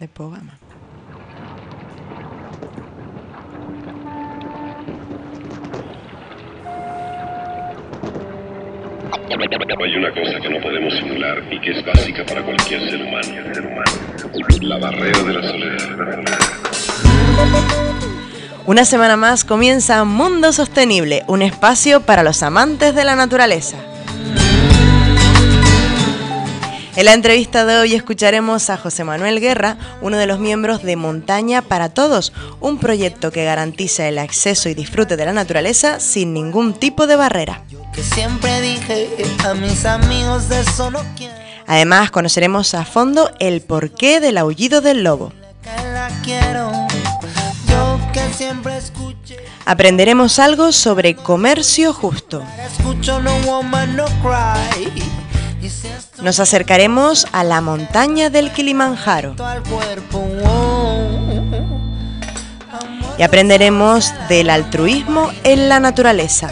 del programa. Hay una cosa que no podemos simular y que es básica para cualquier ser humano. La barrera de la soledad. Una semana más comienza Mundo Sostenible, un espacio para los amantes de la naturaleza. En la entrevista de hoy escucharemos a José Manuel Guerra, uno de los miembros de Montaña para Todos, un proyecto que garantiza el acceso y disfrute de la naturaleza sin ningún tipo de barrera. Que siempre dije a mis amigos de eso no quiero. Además, conoceremos a fondo el porqué del aullido del lobo. Aprenderemos algo sobre comercio justo. Nos acercaremos a la montaña del Kilimanjaro. Y aprenderemos del altruismo en la naturaleza.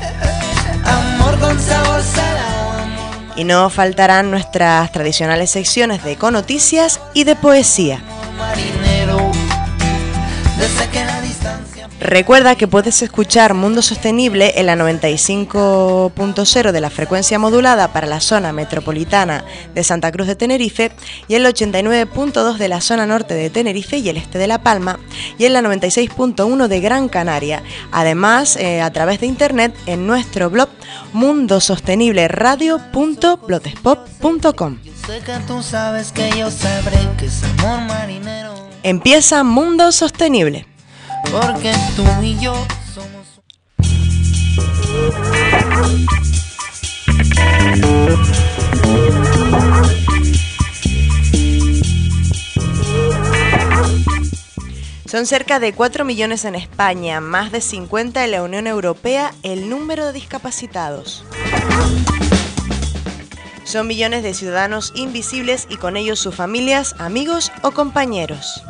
Y no faltarán nuestras tradicionales secciones de econoticias y de poesía. Recuerda que puedes escuchar Mundo Sostenible en la 95.0 de la frecuencia modulada para la zona metropolitana de Santa Cruz de Tenerife y en la 89.2 de la zona norte de Tenerife y el este de La Palma y en la 96.1 de Gran Canaria. Además, a través de internet en nuestro blog mundosostenibleradio.blogspot.com. Empieza Mundo Sostenible. Porque tú y yo somos... Son cerca de 4 millones en España, más de 50 en la Unión Europea, el número de discapacitados. Son millones de ciudadanos invisibles y con ellos sus familias, amigos o compañeros.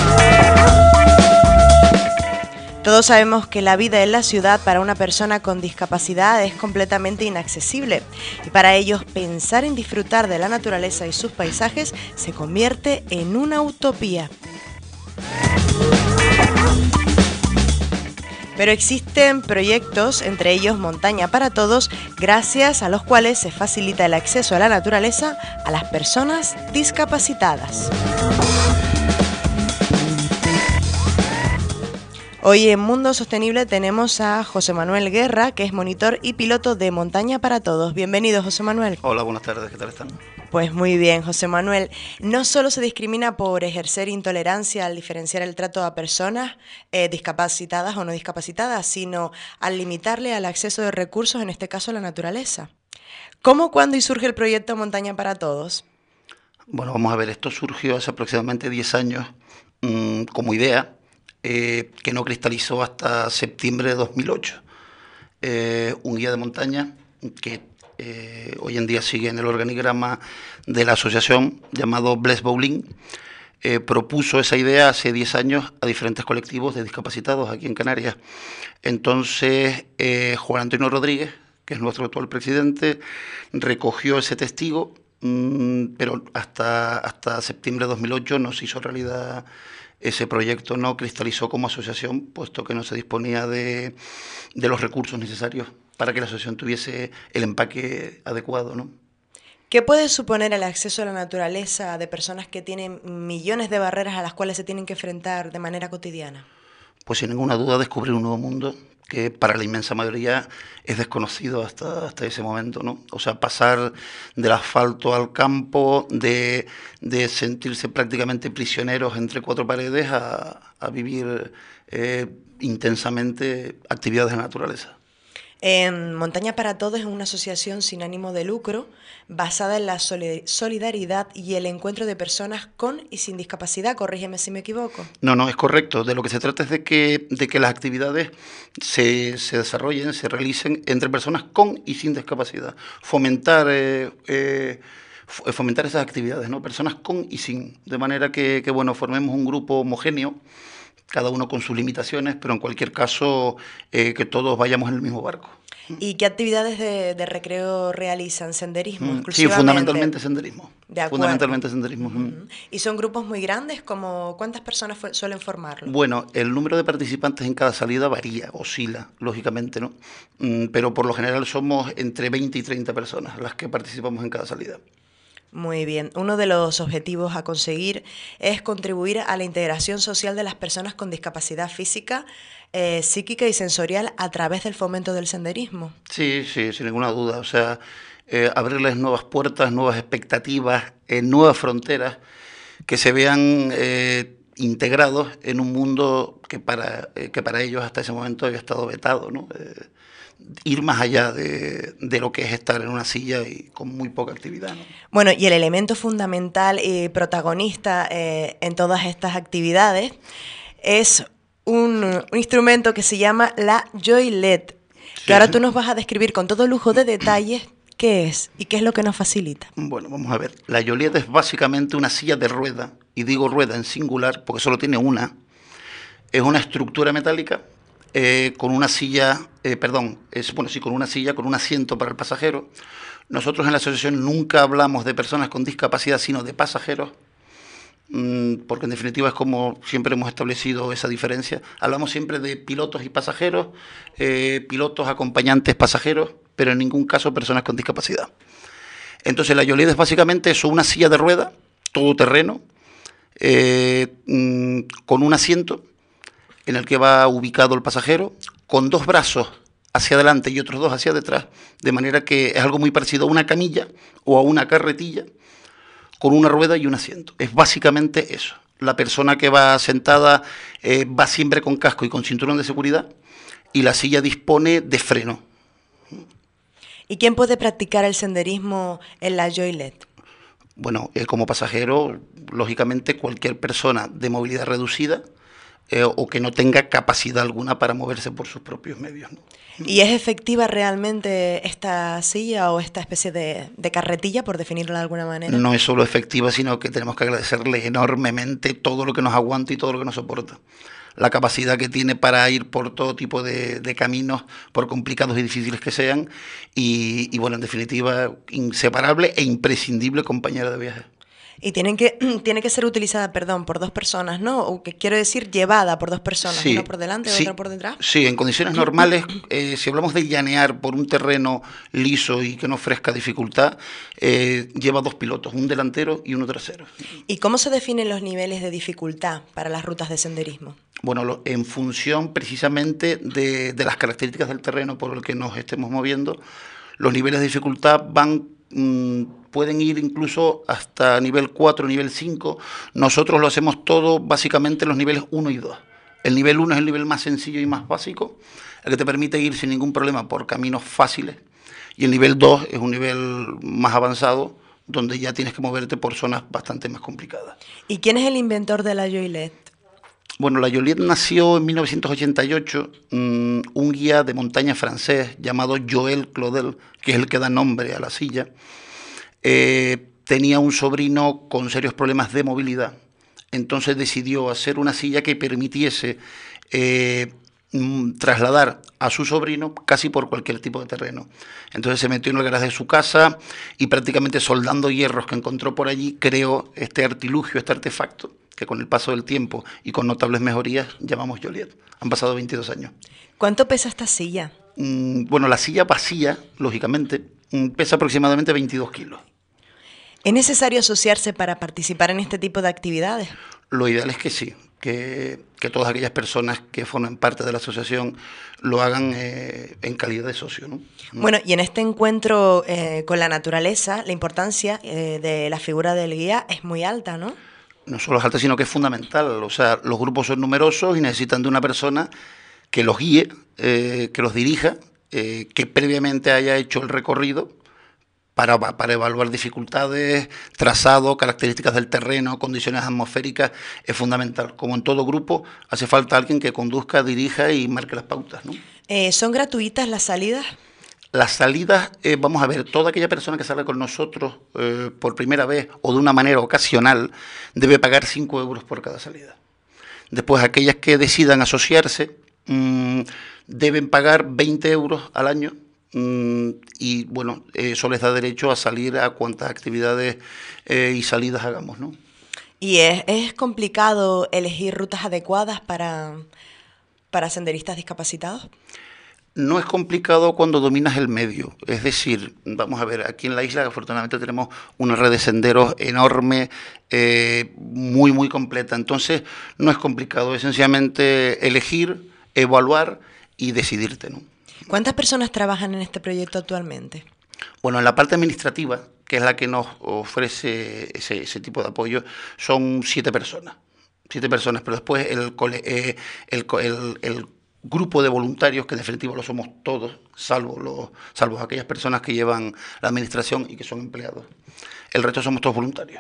Todos sabemos que la vida en la ciudad para una persona con discapacidad es completamente inaccesible y para ellos pensar en disfrutar de la naturaleza y sus paisajes se convierte en una utopía. Pero existen proyectos, entre ellos Montaña para Todos, gracias a los cuales se facilita el acceso a la naturaleza a las personas discapacitadas. Hoy en Mundo Sostenible tenemos a José Manuel Guerra, que es monitor y piloto de Montaña para Todos. Bienvenido, José Manuel. Hola, buenas tardes, ¿qué tal están? Pues muy bien, José Manuel. No solo se discrimina por ejercer intolerancia al diferenciar el trato a personas discapacitadas o no discapacitadas, sino al limitarle al acceso de recursos, en este caso a la naturaleza. ¿Cómo, cuándo y surge el proyecto Montaña para Todos? Bueno, vamos a ver, esto surgió hace aproximadamente 10 años como idea, que no cristalizó hasta septiembre de 2008. Un guía de montaña que hoy en día sigue en el organigrama de la asociación, llamado Bless Bowling, propuso esa idea hace 10 años a diferentes colectivos de discapacitados aquí en Canarias. Entonces, Juan Antonio Rodríguez, que es nuestro actual presidente, recogió ese testigo, pero hasta septiembre de 2008 no se hizo realidad. Ese proyecto no cristalizó como asociación, puesto que no se disponía de los recursos necesarios para que la asociación tuviese el empaque adecuado, ¿no? ¿Qué puede suponer el acceso a la naturaleza de personas que tienen millones de barreras a las cuales se tienen que enfrentar de manera cotidiana? Pues sin ninguna duda descubrir un nuevo mundo que para la inmensa mayoría es desconocido hasta ese momento, ¿no? O sea, pasar del asfalto al campo, de sentirse prácticamente prisioneros entre cuatro paredes a vivir intensamente actividades de la naturaleza. Montaña para Todos es una asociación sin ánimo de lucro basada en la solidaridad y el encuentro de personas con y sin discapacidad. Corrígeme si me equivoco. No, es correcto. De lo que se trata es de que las actividades se desarrollen, se realicen entre personas con y sin discapacidad. Fomentar esas actividades, ¿no? Personas con y sin, de manera que formemos un grupo homogéneo, cada uno con sus limitaciones, pero en cualquier caso que todos vayamos en el mismo barco. ¿Y qué actividades de recreo realizan? ¿Senderismo Sí, exclusivamente? fundamentalmente senderismo. De acuerdo. Fundamentalmente senderismo. ¿Y son grupos muy grandes? ¿Cuántas personas suelen formarlo? Bueno, el número de participantes en cada salida varía, oscila, lógicamente, ¿no? Pero por lo general somos entre 20 y 30 personas las que participamos en cada salida. Muy bien. Uno de los objetivos a conseguir es contribuir a la integración social de las personas con discapacidad física, psíquica y sensorial a través del fomento del senderismo. Sí, sí, sin ninguna duda. O sea, abrirles nuevas puertas, nuevas expectativas, nuevas fronteras, que se vean integrados en un mundo que para ellos hasta ese momento había estado vetado, ¿no? Ir más allá de lo que es estar en una silla y con muy poca actividad, ¿no? Bueno, y el elemento fundamental y protagonista en todas estas actividades es un instrumento que se llama la Joylet, que ahora tú nos vas a describir con todo lujo de detalles qué es y qué es lo que nos facilita. Bueno, vamos a ver. La Joylet es básicamente una silla de rueda, y digo rueda en singular porque solo tiene una. Es una estructura metálica con una silla, con una silla, con un asiento para el pasajero. Nosotros en la asociación nunca hablamos de personas con discapacidad, sino de pasajeros, porque en definitiva es como siempre hemos establecido esa diferencia. Hablamos siempre de pilotos y pasajeros, pilotos, acompañantes, pasajeros, pero en ningún caso personas con discapacidad. Entonces la Joylet es básicamente eso, una silla de rueda, todoterreno, con un asiento en el que va ubicado el pasajero, con dos brazos hacia adelante y otros dos hacia detrás, de manera que es algo muy parecido a una camilla o a una carretilla, con una rueda y un asiento. Es básicamente eso. La persona que va sentada va siempre con casco y con cinturón de seguridad, y la silla dispone de freno. ¿Y quién puede practicar el senderismo en la Joylet? Bueno, como pasajero, lógicamente cualquier persona de movilidad reducida, o que no tenga capacidad alguna para moverse por sus propios medios, ¿no? ¿Y es efectiva realmente esta silla o esta especie de carretilla, por definirlo de alguna manera? No es solo efectiva, sino que tenemos que agradecerle enormemente todo lo que nos aguanta y todo lo que nos soporta. La capacidad que tiene para ir por todo tipo de caminos, por complicados y difíciles que sean, y bueno, en definitiva, inseparable e imprescindible compañera de viaje. Y tiene que ser utilizada, por dos personas, ¿no? O que quiero decir, llevada por dos personas, sí, una por delante y sí, otra por detrás. Sí, en condiciones normales, si hablamos de llanear por un terreno liso y que no ofrezca dificultad, lleva dos pilotos, un delantero y uno trasero. ¿Y cómo se definen los niveles de dificultad para las rutas de senderismo? Bueno, en función precisamente de las características del terreno por el que nos estemos moviendo, los niveles de dificultad pueden ir incluso hasta nivel 4, nivel 5. Nosotros lo hacemos todo básicamente en los niveles 1 y 2. El nivel 1 es el nivel más sencillo y más básico, el que te permite ir sin ningún problema por caminos fáciles. Y el nivel 2 es un nivel más avanzado, donde ya tienes que moverte por zonas bastante más complicadas. ¿Y quién es el inventor de la Joylet? Bueno, la Joylet nació en 1988, un guía de montaña francés llamado Joël Claudel, que es el que da nombre a la silla, tenía un sobrino con serios problemas de movilidad. Entonces decidió hacer una silla que permitiese trasladar a su sobrino casi por cualquier tipo de terreno. Entonces se metió en el garaje de su casa y prácticamente soldando hierros que encontró por allí, creó este artilugio, este artefacto, que con el paso del tiempo y con notables mejorías llamamos Joylet. Han pasado 22 años. ¿Cuánto pesa esta silla? Bueno, la silla vacía, lógicamente, pesa aproximadamente 22 kilos. ¿Es necesario asociarse para participar en este tipo de actividades? Lo ideal es que sí, que todas aquellas personas que formen parte de la asociación lo hagan en calidad de socio, ¿no? Bueno, y en este encuentro con la naturaleza, la importancia de la figura del guía es muy alta, ¿no? No solo es alta, sino que es fundamental. O sea, los grupos son numerosos y necesitan de una persona que los guíe, que los dirija, que previamente haya hecho el recorrido para evaluar dificultades, trazado, características del terreno, condiciones atmosféricas. Es fundamental. Como en todo grupo, hace falta alguien que conduzca, dirija y marque las pautas, ¿no? ¿Son gratuitas las salidas? Las salidas, vamos a ver, toda aquella persona que salga con nosotros por primera vez o de una manera ocasional debe pagar 5 euros por cada salida. Después, aquellas que decidan asociarse deben pagar 20 euros al año y bueno, eso les da derecho a salir a cuantas actividades y salidas hagamos, ¿no? ¿Y es complicado elegir rutas adecuadas para senderistas discapacitados? No es complicado cuando dominas el medio. Es decir, vamos a ver, aquí en la isla afortunadamente tenemos una red de senderos enorme, muy, muy completa. Entonces, no es complicado, es sencillamente elegir, evaluar y decidirte, ¿no? ¿Cuántas personas trabajan en este proyecto actualmente? Bueno, en la parte administrativa, que es la que nos ofrece ese tipo de apoyo, son 7 personas. 7 personas, pero después el grupo de voluntarios, que en definitiva lo somos todos, salvo aquellas personas que llevan la administración y que son empleados. El resto somos todos voluntarios.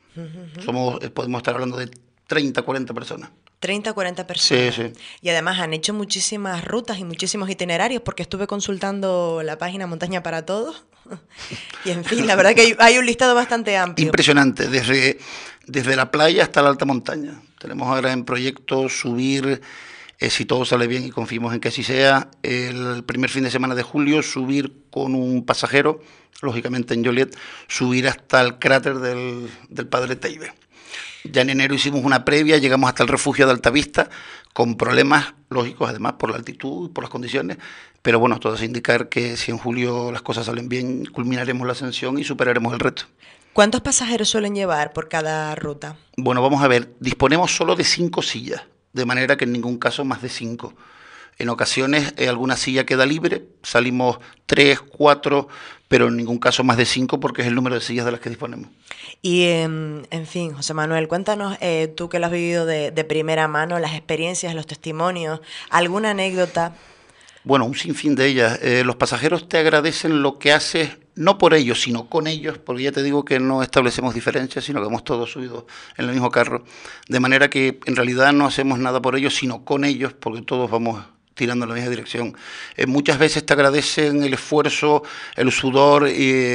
Podemos estar hablando de 30, 40 personas. 30 o 40 personas. Sí, sí. Y además han hecho muchísimas rutas y muchísimos itinerarios, porque estuve consultando la página Montaña para Todos. Y en fin, la verdad que hay un listado bastante amplio. Impresionante, desde la playa hasta la alta montaña. Tenemos ahora en proyecto subir, si todo sale bien y confiamos en que así sea, el primer fin de semana de julio, subir con un pasajero, lógicamente en Joliet, subir hasta el cráter del Padre Teide. Ya en enero hicimos una previa, llegamos hasta el refugio de Altavista, con problemas lógicos además por la altitud y por las condiciones, pero bueno, todo es indicar que si en julio las cosas salen bien, culminaremos la ascensión y superaremos el reto. ¿Cuántos pasajeros suelen llevar por cada ruta? Bueno, vamos a ver, disponemos solo de 5 sillas, de manera que en ningún caso más de 5. En ocasiones alguna silla queda libre, salimos 3, 4, pero en ningún caso más de 5 porque es el número de sillas de las que disponemos. Y en fin, José Manuel, cuéntanos, tú que lo has vivido de primera mano, las experiencias, los testimonios, alguna anécdota. Bueno, un sinfín de ellas. Los pasajeros te agradecen lo que haces, no por ellos, sino con ellos, porque ya te digo que no establecemos diferencias, sino que hemos todos subido en el mismo carro, de manera que en realidad no hacemos nada por ellos, sino con ellos, porque todos vamos tirando en la misma dirección. Muchas veces te agradecen el esfuerzo, el sudor,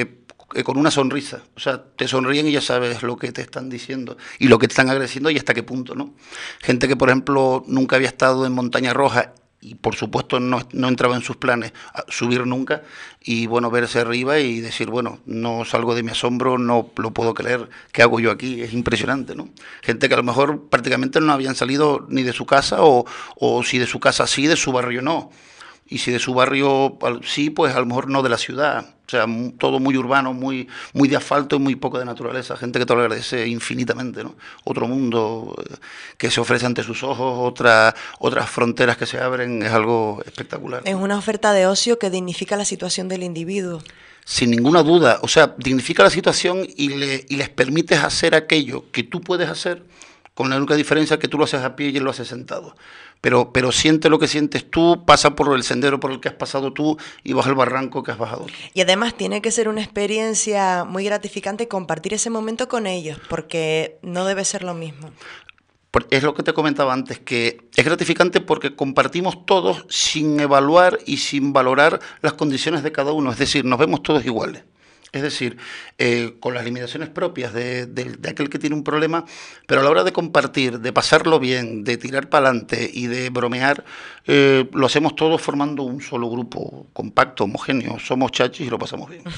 con una sonrisa. O sea, te sonríen y ya sabes lo que te están diciendo y lo que te están agradeciendo y hasta qué punto, ¿no? Gente que, por ejemplo, nunca había estado en Montaña Roja y por supuesto no entraba en sus planes subir nunca, y bueno, verse arriba y decir, bueno, no salgo de mi asombro, no lo puedo creer, ¿qué hago yo aquí? Es impresionante, ¿no? Gente que a lo mejor prácticamente no habían salido ni de su casa, o si de su casa sí, de su barrio no, y si de su barrio sí, pues a lo mejor no de la ciudad. O sea, todo muy urbano, muy de asfalto y muy poco de naturaleza. Gente que te lo agradece infinitamente, ¿no? Otro mundo que se ofrece ante sus ojos, otras fronteras que se abren, es algo espectacular. Es una oferta de ocio que dignifica la situación del individuo. Sin ninguna duda. O sea, dignifica la situación y les permites hacer aquello que tú puedes hacer, con la única diferencia que tú lo haces a pie y él lo hace sentado. Pero siente lo que sientes tú, pasa por el sendero por el que has pasado tú y baja el barranco que has bajado tú. Y además tiene que ser una experiencia muy gratificante compartir ese momento con ellos, porque no debe ser lo mismo. Es lo que te comentaba antes, que es gratificante porque compartimos todos sin evaluar y sin valorar las condiciones de cada uno. Es decir, nos vemos todos iguales. Es decir, con las limitaciones propias de aquel que tiene un problema, pero a la hora de compartir, de pasarlo bien, de tirar para adelante y de bromear, lo hacemos todos formando un solo grupo compacto, homogéneo. Somos chachis y lo pasamos bien.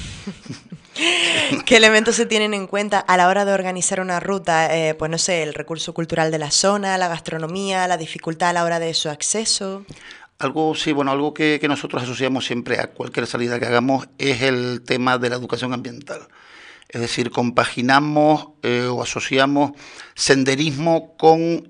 ¿Qué elementos se tienen en cuenta a la hora de organizar una ruta? Pues no sé, el recurso cultural de la zona, la gastronomía, la dificultad a la hora de su acceso. Algo que nosotros asociamos siempre a cualquier salida que hagamos es el tema de la educación ambiental. Es decir, compaginamos o asociamos senderismo con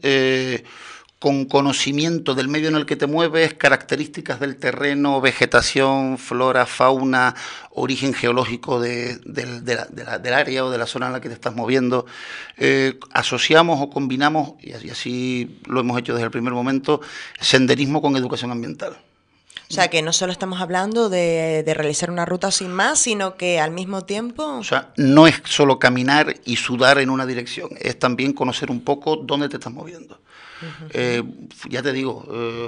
conocimiento del medio en el que te mueves, características del terreno, vegetación, flora, fauna, origen geológico del área o de la zona en la que te estás moviendo. Asociamos o combinamos, y así lo hemos hecho desde el primer momento, senderismo con educación ambiental. O sea, que no solo estamos hablando de realizar una ruta sin más, sino que al mismo tiempo... O sea, no es solo caminar y sudar en una dirección, es también conocer un poco dónde te estás moviendo. Ya te digo,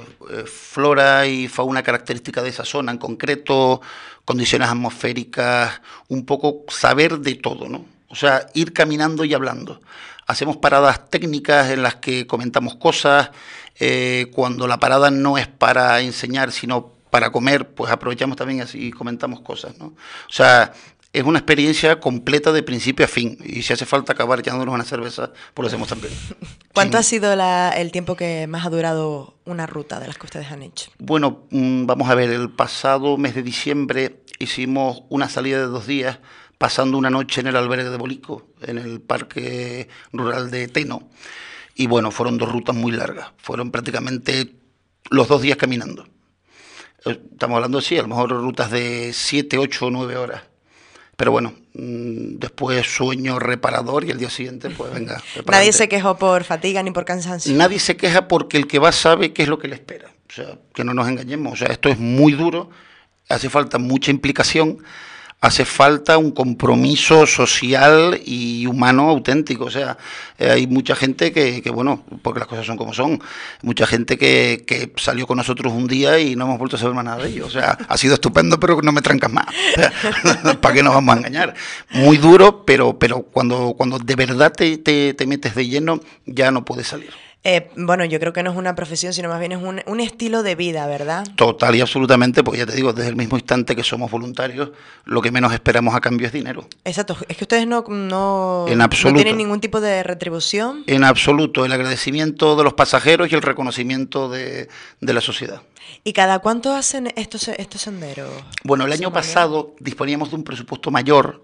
flora y fauna característica de esa zona en concreto, condiciones atmosféricas, un poco saber de todo, ¿no? O sea, ir caminando y hablando. Hacemos paradas técnicas en las que comentamos cosas, cuando la parada no es para enseñar, sino para comer, pues aprovechamos también y así comentamos cosas, ¿no? O sea, es una experiencia completa de principio a fin, y si hace falta acabar echándonos una cerveza, pues lo hacemos también. ¿Cuánto ha sido el tiempo que más ha durado una ruta de las que ustedes han hecho? Bueno, vamos a ver, el pasado mes de diciembre hicimos una salida de 2 días, pasando una noche en el albergue de Bolico, en el parque rural de Teno, y bueno, fueron 2 rutas muy largas, fueron prácticamente los 2 días caminando. Estamos hablando, sí, a lo mejor rutas de 7, 8 o 9 horas. Pero bueno, después sueño reparador y el día siguiente, pues venga. Nadie se quejó por fatiga ni por cansancio. Nadie se queja porque el que va sabe qué es lo que le espera. O sea, que no nos engañemos. O sea, esto es muy duro, hace falta mucha implicación, hace falta un compromiso social y humano auténtico. O sea, hay mucha gente que, bueno, porque las cosas son como son, mucha gente que salió con nosotros un día y no hemos vuelto a saber más nada de ellos. O sea, ha sido estupendo, pero no me trancas más. O sea, ¿para qué nos vamos a engañar? Muy duro, pero cuando de verdad te metes de lleno, ya no puedes salir. Bueno, yo creo que no es una profesión, sino más bien es un estilo de vida, ¿verdad? Total y absolutamente, pues ya te digo, desde el mismo instante que somos voluntarios, lo que menos esperamos a cambio es dinero. Exacto, es que ustedes no absoluto. tienen ningún tipo de retribución. En absoluto, el agradecimiento de los pasajeros y el reconocimiento de la sociedad. ¿Y cada cuánto hacen estos senderos? Bueno, el año pasado disponíamos de un presupuesto mayor,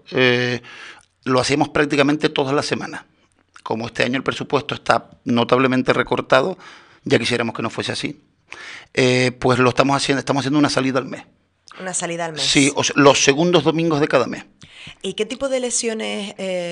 lo hacíamos prácticamente todas las semanas. Como este año el presupuesto está notablemente recortado, ya quisiéramos que no fuese así, pues lo estamos haciendo una salida al mes. Una salida al mes. Sí, o sea, los segundos domingos de cada mes. ¿Y qué tipo de lesiones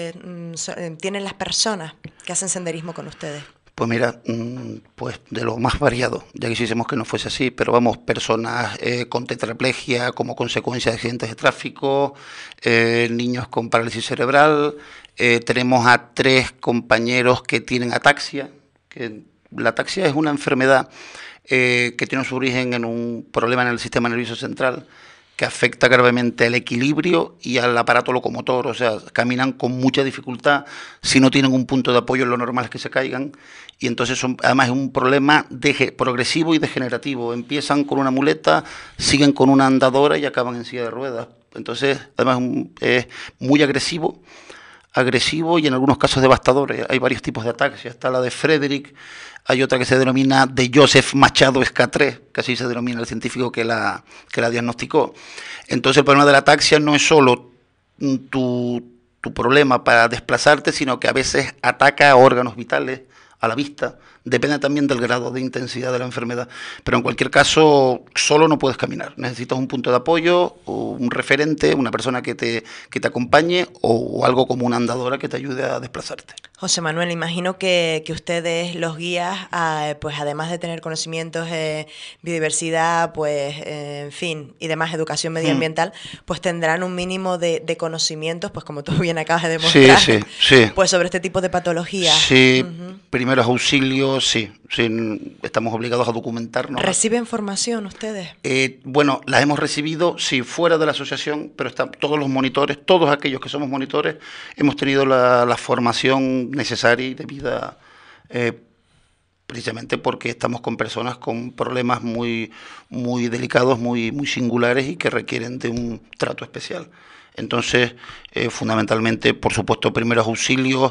tienen las personas que hacen senderismo con ustedes? Pues mira, pues de lo más variado, ya quisiésemos que no fuese así, pero vamos, personas con tetraplegia como consecuencia de accidentes de tráfico, niños con parálisis cerebral, tenemos a 3 compañeros que tienen ataxia, que la ataxia es una enfermedad que tiene su origen en un problema en el sistema nervioso central, que afecta gravemente al equilibrio y al aparato locomotor, o sea, caminan con mucha dificultad, si no tienen un punto de apoyo lo normal es que se caigan, y entonces además es un problema progresivo y degenerativo, empiezan con una muleta, siguen con una andadora y acaban en silla de ruedas, entonces además es muy agresivo y en algunos casos devastador. Hay varios tipos de ataxia, está la de Frederick, hay otra que se denomina de Joseph Machado Escatré, que así se denomina el científico que la diagnosticó. Entonces el problema de la ataxia no es solo tu problema para desplazarte, sino que a veces ataca a órganos vitales, a la vista, depende también del grado de intensidad de la enfermedad, pero en cualquier caso solo no puedes caminar, necesitas un punto de apoyo, o un referente, una persona que te acompañe o algo como una andadora que te ayude a desplazarte. José Manuel, imagino que ustedes, los guías, pues además de tener conocimientos de biodiversidad, pues en fin, y demás, educación medioambiental, pues tendrán un mínimo de conocimientos, pues como tú bien acabas de demostrar, sí. Pues sobre este tipo de patologías. Sí, primeros auxilios, sí, estamos obligados a documentarnos. ¿Reciben formación ustedes? Bueno, las hemos recibido, sí, fuera de la asociación, pero están todos los monitores, todos aquellos que somos monitores, hemos tenido la formación necesaria y debida, precisamente porque estamos con personas con problemas muy, muy delicados, muy, muy singulares y que requieren de un trato especial. Entonces, fundamentalmente, por supuesto, primeros auxilios,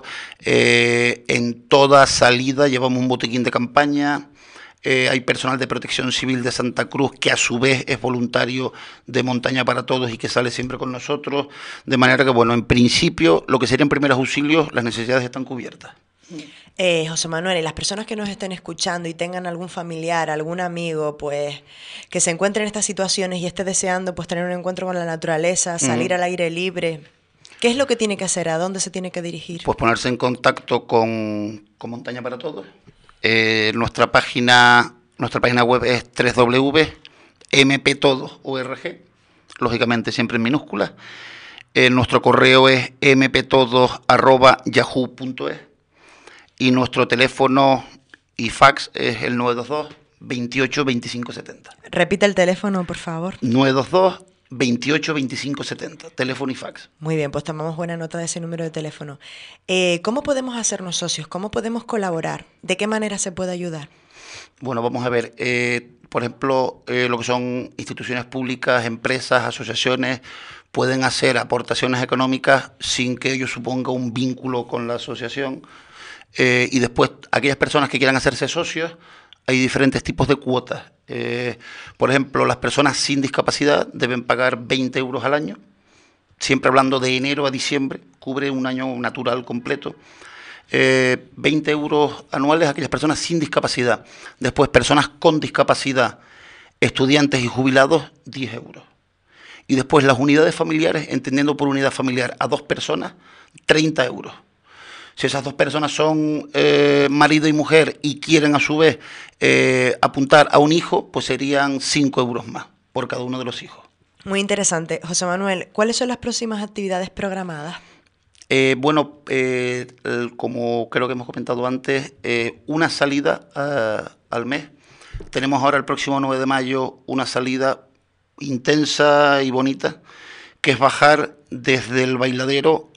en toda salida llevamos un botiquín de campaña, hay personal de Protección Civil de Santa Cruz que a su vez es voluntario de Montaña para Todos y que sale siempre con nosotros, de manera que, bueno, en principio, lo que serían primeros auxilios, las necesidades están cubiertas. José Manuel, y las personas que nos estén escuchando y tengan algún familiar, algún amigo, pues que se encuentre en estas situaciones y esté deseando pues tener un encuentro con la naturaleza, salir al aire libre, ¿qué es lo que tiene que hacer? ¿A dónde se tiene que dirigir? Pues ponerse en contacto con Montaña para Todos. Nuestra página web es www.mptodos.org, lógicamente siempre en minúsculas. Nuestro correo es mptodos@yahoo.es. Y nuestro teléfono y fax es el 922 28 25 70. Repite el teléfono, por favor. 922 28 25 70, teléfono y fax. Muy bien, pues tomamos buena nota de ese número de teléfono. ¿Cómo podemos hacernos socios? ¿Cómo podemos colaborar? ¿De qué manera se puede ayudar? Bueno, vamos a ver. Por ejemplo, lo que son instituciones públicas, empresas, asociaciones, pueden hacer aportaciones económicas sin que ello suponga un vínculo con la asociación. Y después, aquellas personas que quieran hacerse socios, hay diferentes tipos de cuotas. Por ejemplo, las personas sin discapacidad deben pagar 20 euros al año, siempre hablando de enero a diciembre, cubre un año natural completo. 20 euros anuales a aquellas personas sin discapacidad. Después, personas con discapacidad, estudiantes y jubilados, 10 euros. Y después las unidades familiares, entendiendo por unidad familiar a 2 personas, 30 euros. Si esas 2 personas son marido y mujer y quieren a su vez apuntar a un hijo, pues serían 5 euros más por cada uno de los hijos. Muy interesante. José Manuel, ¿cuáles son las próximas actividades programadas? Como creo que hemos comentado antes, una salida al mes. Tenemos ahora el próximo 9 de mayo una salida intensa y bonita, que es bajar desde el Bailadero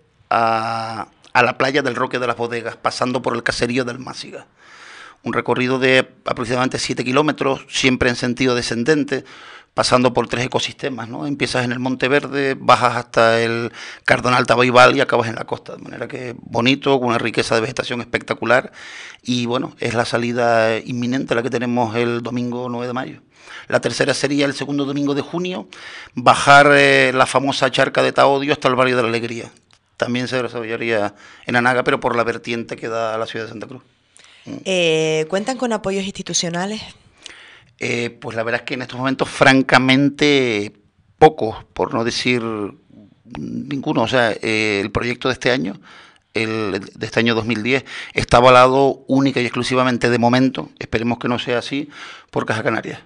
a la playa del Roque de las Bodegas, pasando por el caserío del Másiga. Un recorrido de aproximadamente 7 kilómetros, siempre en sentido descendente, pasando por 3 ecosistemas, ¿no? Empiezas en el Monte Verde, bajas hasta el Cardonal Tabaibal y acabas en la costa, de manera que bonito, con una riqueza de vegetación espectacular, y bueno, es la salida inminente la que tenemos el domingo 9 de mayo. La tercera sería el segundo domingo de junio, bajar la famosa charca de Taodio hasta el barrio de la Alegría. También se desarrollaría en Anaga, pero por la vertiente que da a la ciudad de Santa Cruz. ¿Cuentan con apoyos institucionales? Pues la verdad es que en estos momentos, francamente, pocos, por no decir ninguno. O sea, el proyecto de este año, de este año 2010, está avalado única y exclusivamente de momento, esperemos que no sea así, por Caja Canarias.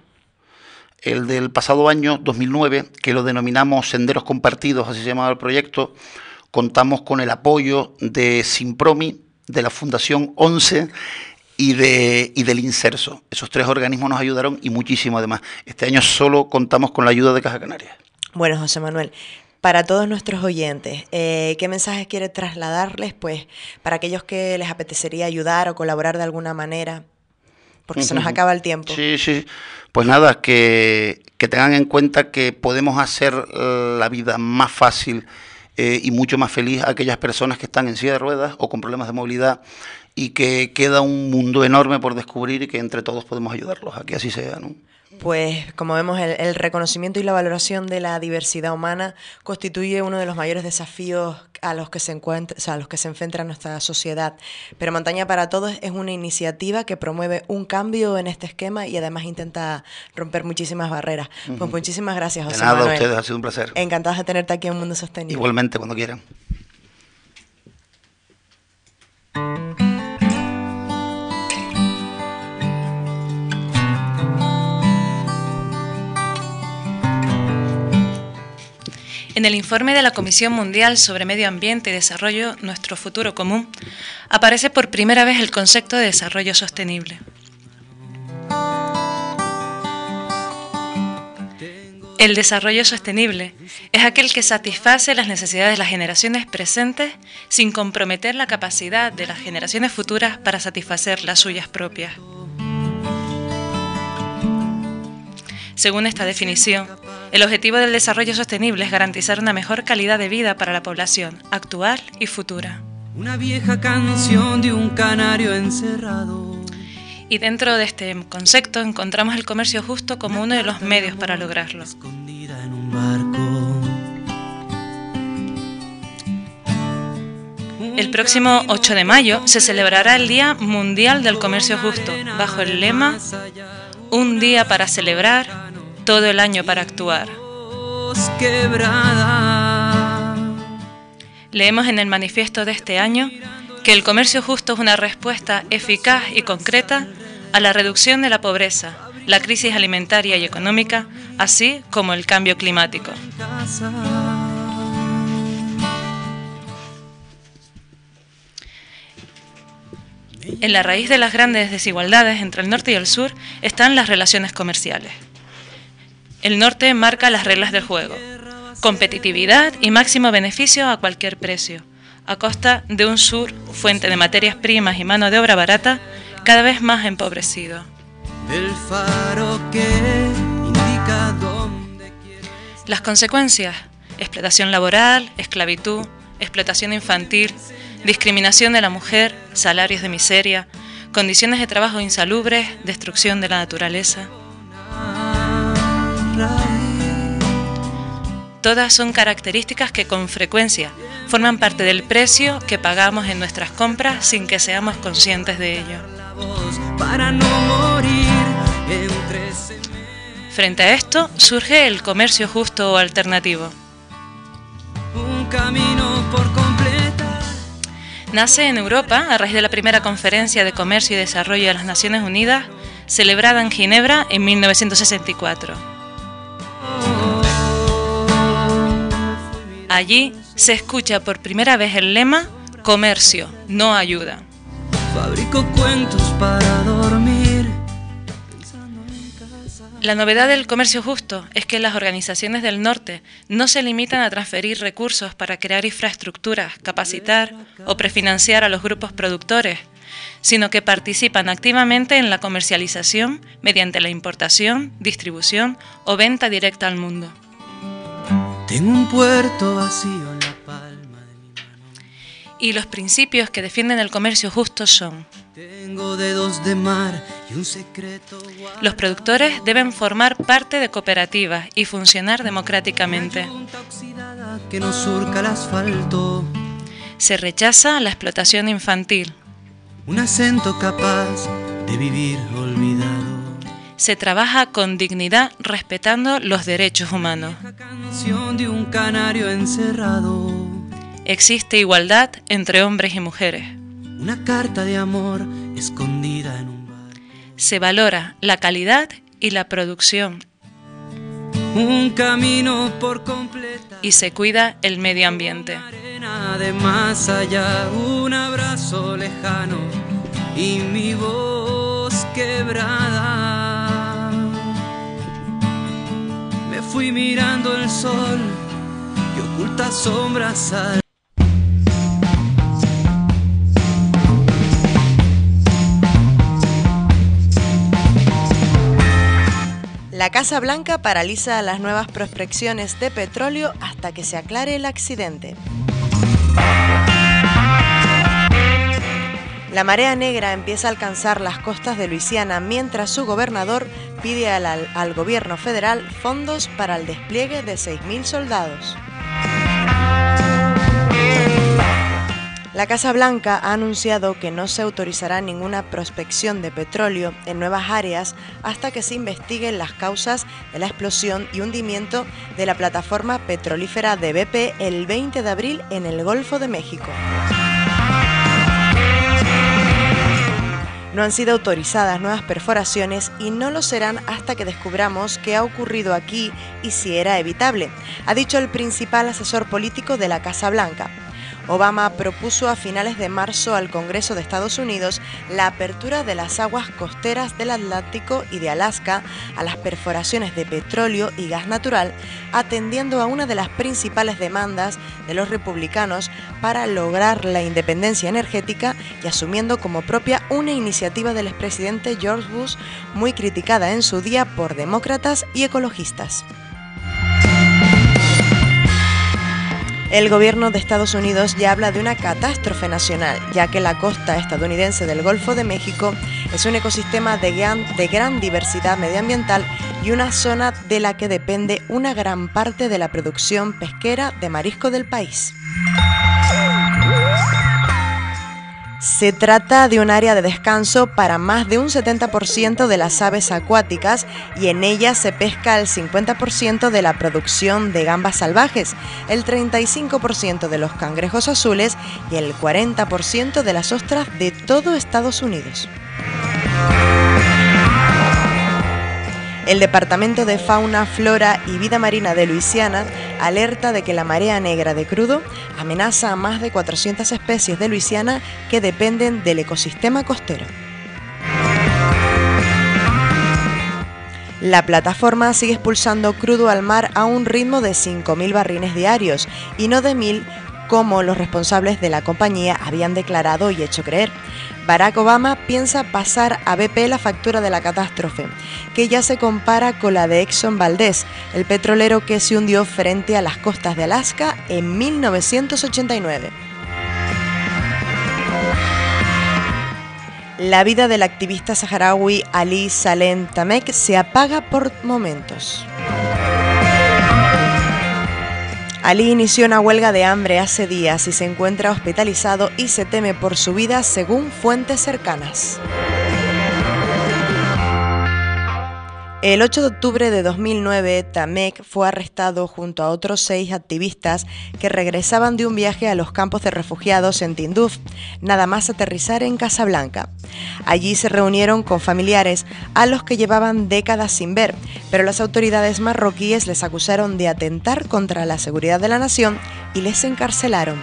El del pasado año, 2009, que lo denominamos Senderos Compartidos, así se llamaba el proyecto, contamos con el apoyo de Simpromi, de la Fundación 11 y del Inserso. Esos 3 organismos nos ayudaron y muchísimo además. Este año solo contamos con la ayuda de Caja Canarias. Bueno, José Manuel, para todos nuestros oyentes, ¿qué mensajes quiere trasladarles, pues, para aquellos que les apetecería ayudar o colaborar de alguna manera? Porque se nos acaba el tiempo. Sí. Pues nada, que tengan en cuenta que podemos hacer la vida más fácil y mucho más feliz a aquellas personas que están en silla de ruedas o con problemas de movilidad, y que queda un mundo enorme por descubrir y que entre todos podemos ayudarlos a que así sea, ¿no? Pues como vemos, el reconocimiento y la valoración de la diversidad humana constituye uno de los mayores desafíos a los que se enfrenta nuestra sociedad. Pero Montaña para Todos es una iniciativa que promueve un cambio en este esquema y además intenta romper muchísimas barreras. Pues muchísimas gracias, José Manuel. De nada, a ustedes, ha sido un placer. Encantados de tenerte aquí en Mundo Sostenible. Igualmente, cuando quieran. En el informe de la Comisión Mundial sobre Medio Ambiente y Desarrollo, Nuestro Futuro Común, aparece por primera vez el concepto de desarrollo sostenible. El desarrollo sostenible es aquel que satisface las necesidades de las generaciones presentes sin comprometer la capacidad de las generaciones futuras para satisfacer las suyas propias. Según esta definición, el objetivo del desarrollo sostenible es garantizar una mejor calidad de vida para la población actual y futura. Una vieja canción de un canario encerrado. Y dentro de este concepto encontramos el comercio justo como uno de los medios para lograrlo. Escondida en un barco. El próximo 8 de mayo se celebrará el Día Mundial del Comercio Justo, bajo el lema Un día para celebrar, todo el año para actuar. Leemos en el manifiesto de este año que el comercio justo es una respuesta eficaz y concreta a la reducción de la pobreza, la crisis alimentaria y económica, así como el cambio climático. En la raíz de las grandes desigualdades entre el norte y el sur están las relaciones comerciales. El norte marca las reglas del juego: competitividad y máximo beneficio a cualquier precio, a costa de un sur, fuente de materias primas y mano de obra barata, cada vez más empobrecido. el faro que indica dónde quieres. Las consecuencias: explotación laboral, esclavitud, explotación infantil, discriminación de la mujer, salarios de miseria, condiciones de trabajo insalubres, destrucción de la naturaleza. Todas son características que con frecuencia forman parte del precio que pagamos en nuestras compras sin que seamos conscientes de ello. Frente a esto surge el comercio justo o alternativo. Un camino por completar. Nace en Europa a raíz de la primera Conferencia de Comercio y Desarrollo de las Naciones Unidas, celebrada en Ginebra en 1964. Allí se escucha por primera vez el lema "Comercio, no ayuda". Fabrico cuentos para dormir. La novedad del comercio justo es que las organizaciones del norte no se limitan a transferir recursos para crear infraestructuras, capacitar o prefinanciar a los grupos productores, sino que participan activamente en la comercialización mediante la importación, distribución o venta directa al mundo. Tengo un puerto vacío en la palma de mi mano. Y los principios que defienden el comercio justo son: Tengo dedos de mar y un secreto. los productores deben formar parte de cooperativas y funcionar democráticamente. Una yunta oxidada que no surca el asfalto. Se rechaza la explotación infantil. Un acento capaz de vivir olvidado. Se trabaja con dignidad respetando los derechos humanos. La canción de un canario encerrado. Existe igualdad entre hombres y mujeres. Una carta de amor escondida en un bar. Se valora la calidad y la producción Un camino por completar. y se cuida el medio ambiente. Arena de más allá, un abrazo lejano y mi voz quebrada. Me fui mirando el sol que oculta sombras al. La Casa Blanca paraliza las nuevas prospecciones de petróleo hasta que se aclare el accidente. La marea negra empieza a alcanzar las costas de Luisiana mientras su gobernador pide al gobierno federal fondos para el despliegue de 6.000 soldados. La Casa Blanca ha anunciado que no se autorizará ninguna prospección de petróleo en nuevas áreas hasta que se investiguen las causas de la explosión y hundimiento de la plataforma petrolífera de BP el 20 de abril en el Golfo de México. No han sido autorizadas nuevas perforaciones y no lo serán hasta que descubramos qué ha ocurrido aquí y si era evitable, ha dicho el principal asesor político de la Casa Blanca. Obama propuso a finales de marzo al Congreso de Estados Unidos la apertura de las aguas costeras del Atlántico y de Alaska a las perforaciones de petróleo y gas natural, atendiendo a una de las principales demandas de los republicanos para lograr la independencia energética y asumiendo como propia una iniciativa del expresidente George Bush muy criticada en su día por demócratas y ecologistas. El gobierno de Estados Unidos ya habla de una catástrofe nacional, ya que la costa estadounidense del Golfo de México es un ecosistema de gran diversidad medioambiental y una zona de la que depende una gran parte de la producción pesquera de marisco del país. Se trata de un área de descanso para más de un 70% de las aves acuáticas y en ella se pesca el 50% de la producción de gambas salvajes, el 35% de los cangrejos azules y el 40% de las ostras de todo Estados Unidos. El Departamento de Fauna, Flora y Vida Marina de Luisiana alerta de que la marea negra de crudo amenaza a más de 400 especies de Luisiana que dependen del ecosistema costero. La plataforma sigue expulsando crudo al mar a un ritmo de 5.000 barriles diarios y no de 1.000 como los responsables de la compañía habían declarado y hecho creer. Barack Obama piensa pasar a BP la factura de la catástrofe, que ya se compara con la de Exxon Valdez, el petrolero que se hundió frente a las costas de Alaska en 1989. La vida del activista saharaui Ali Salem Tamek se apaga por momentos. Ali inició una huelga de hambre hace días y se encuentra hospitalizado y se teme por su vida según fuentes cercanas. El 8 de octubre de 2009, Tamek fue arrestado junto a otros 6 activistas que regresaban de un viaje a los campos de refugiados en Tinduf, nada más aterrizar en Casablanca. Allí se reunieron con familiares a los que llevaban décadas sin ver, pero las autoridades marroquíes les acusaron de atentar contra la seguridad de la nación y les encarcelaron.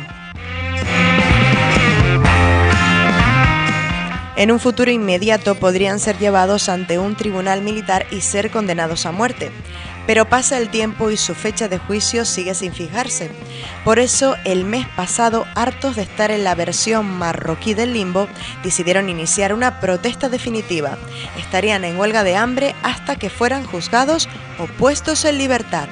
En un futuro inmediato podrían ser llevados ante un tribunal militar y ser condenados a muerte. Pero pasa el tiempo y su fecha de juicio sigue sin fijarse. Por eso, el mes pasado, hartos de estar en la versión marroquí del limbo, decidieron iniciar una protesta definitiva. Estarían en huelga de hambre hasta que fueran juzgados o puestos en libertad.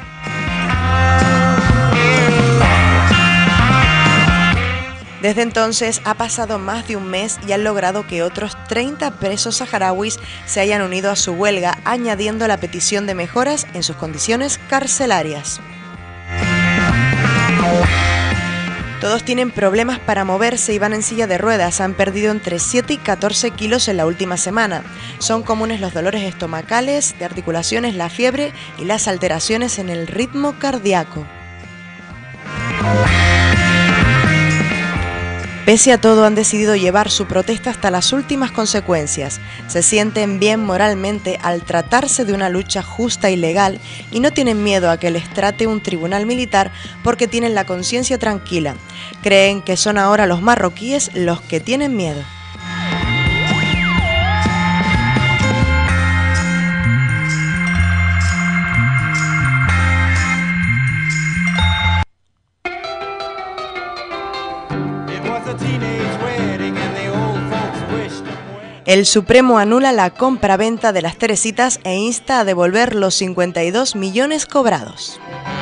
Desde entonces ha pasado más de un mes y han logrado que otros 30 presos saharauis se hayan unido a su huelga, añadiendo la petición de mejoras en sus condiciones carcelarias. Todos tienen problemas para moverse y van en silla de ruedas, han perdido entre 7 y 14 kilos en la última semana. Son comunes los dolores estomacales, de articulaciones, la fiebre y las alteraciones en el ritmo cardíaco. Pese a todo, han decidido llevar su protesta hasta las últimas consecuencias. Se sienten bien moralmente al tratarse de una lucha justa y legal y no tienen miedo a que les trate un tribunal militar porque tienen la conciencia tranquila. Creen que son ahora los marroquíes los que tienen miedo. El Supremo anula la compra-venta de las Teresitas e insta a devolver los 52 millones cobrados.